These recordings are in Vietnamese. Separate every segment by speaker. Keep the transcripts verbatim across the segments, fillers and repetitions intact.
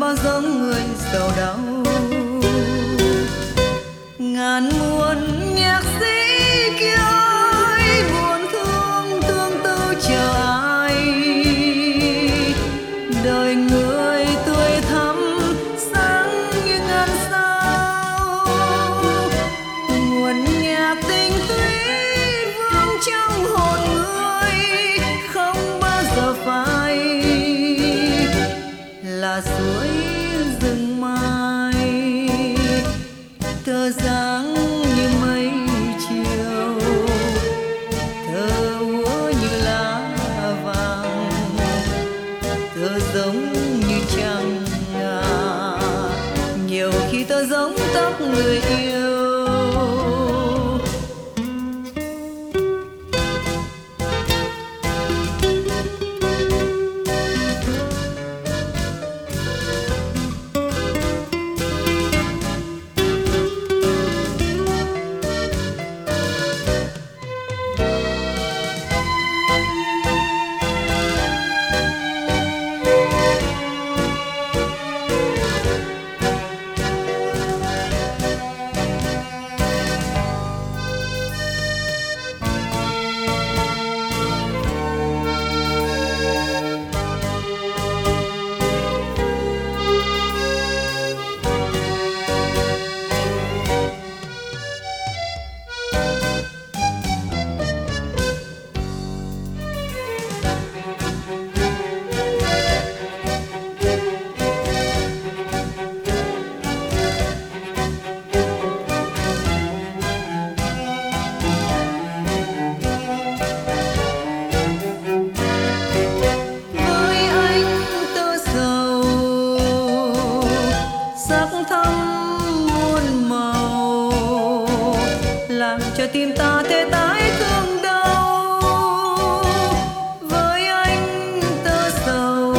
Speaker 1: bao giống người sầu đau. Ngàn muôn nhạc sĩ kia ơi, buồn thương tương tư chờ ai. Đời người tươi thắm sáng như ngàn sao, nguồn nhạc tình thủy vương trong hồn người, không bao giờ phai là suối rừng mai. Thơ dáng như mây chiều, thơ úa như lá vàng, thơ giống như trăng ngà, nhiều khi thơ giống tóc người yêu. Làm cho tim ta tê tái thương đau. Với anh tơ sầu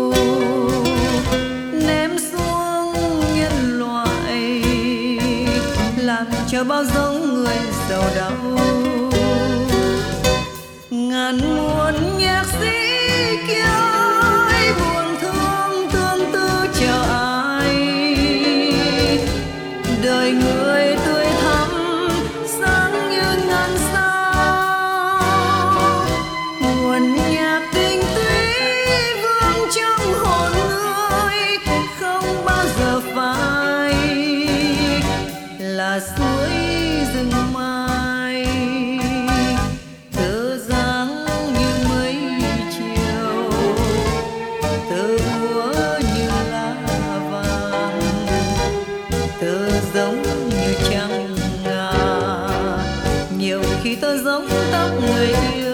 Speaker 1: ném xuống nhân loại, làm cho bao giống người sầu đau. Ngàn muôn nhạc sĩ kia ơi, buồn thương tương tư chờ ai. Đời người tươi thắm sáng như ngàn sao, nguồn nhạc tình thủy vương trong hồn người, không bao giờ phai là suối rừng mai. Thơ dáng như mây chiều, thơ úa như lá vàng, thơ giống như trăng ngà, nhiều khi tôi giống tóc người yêu.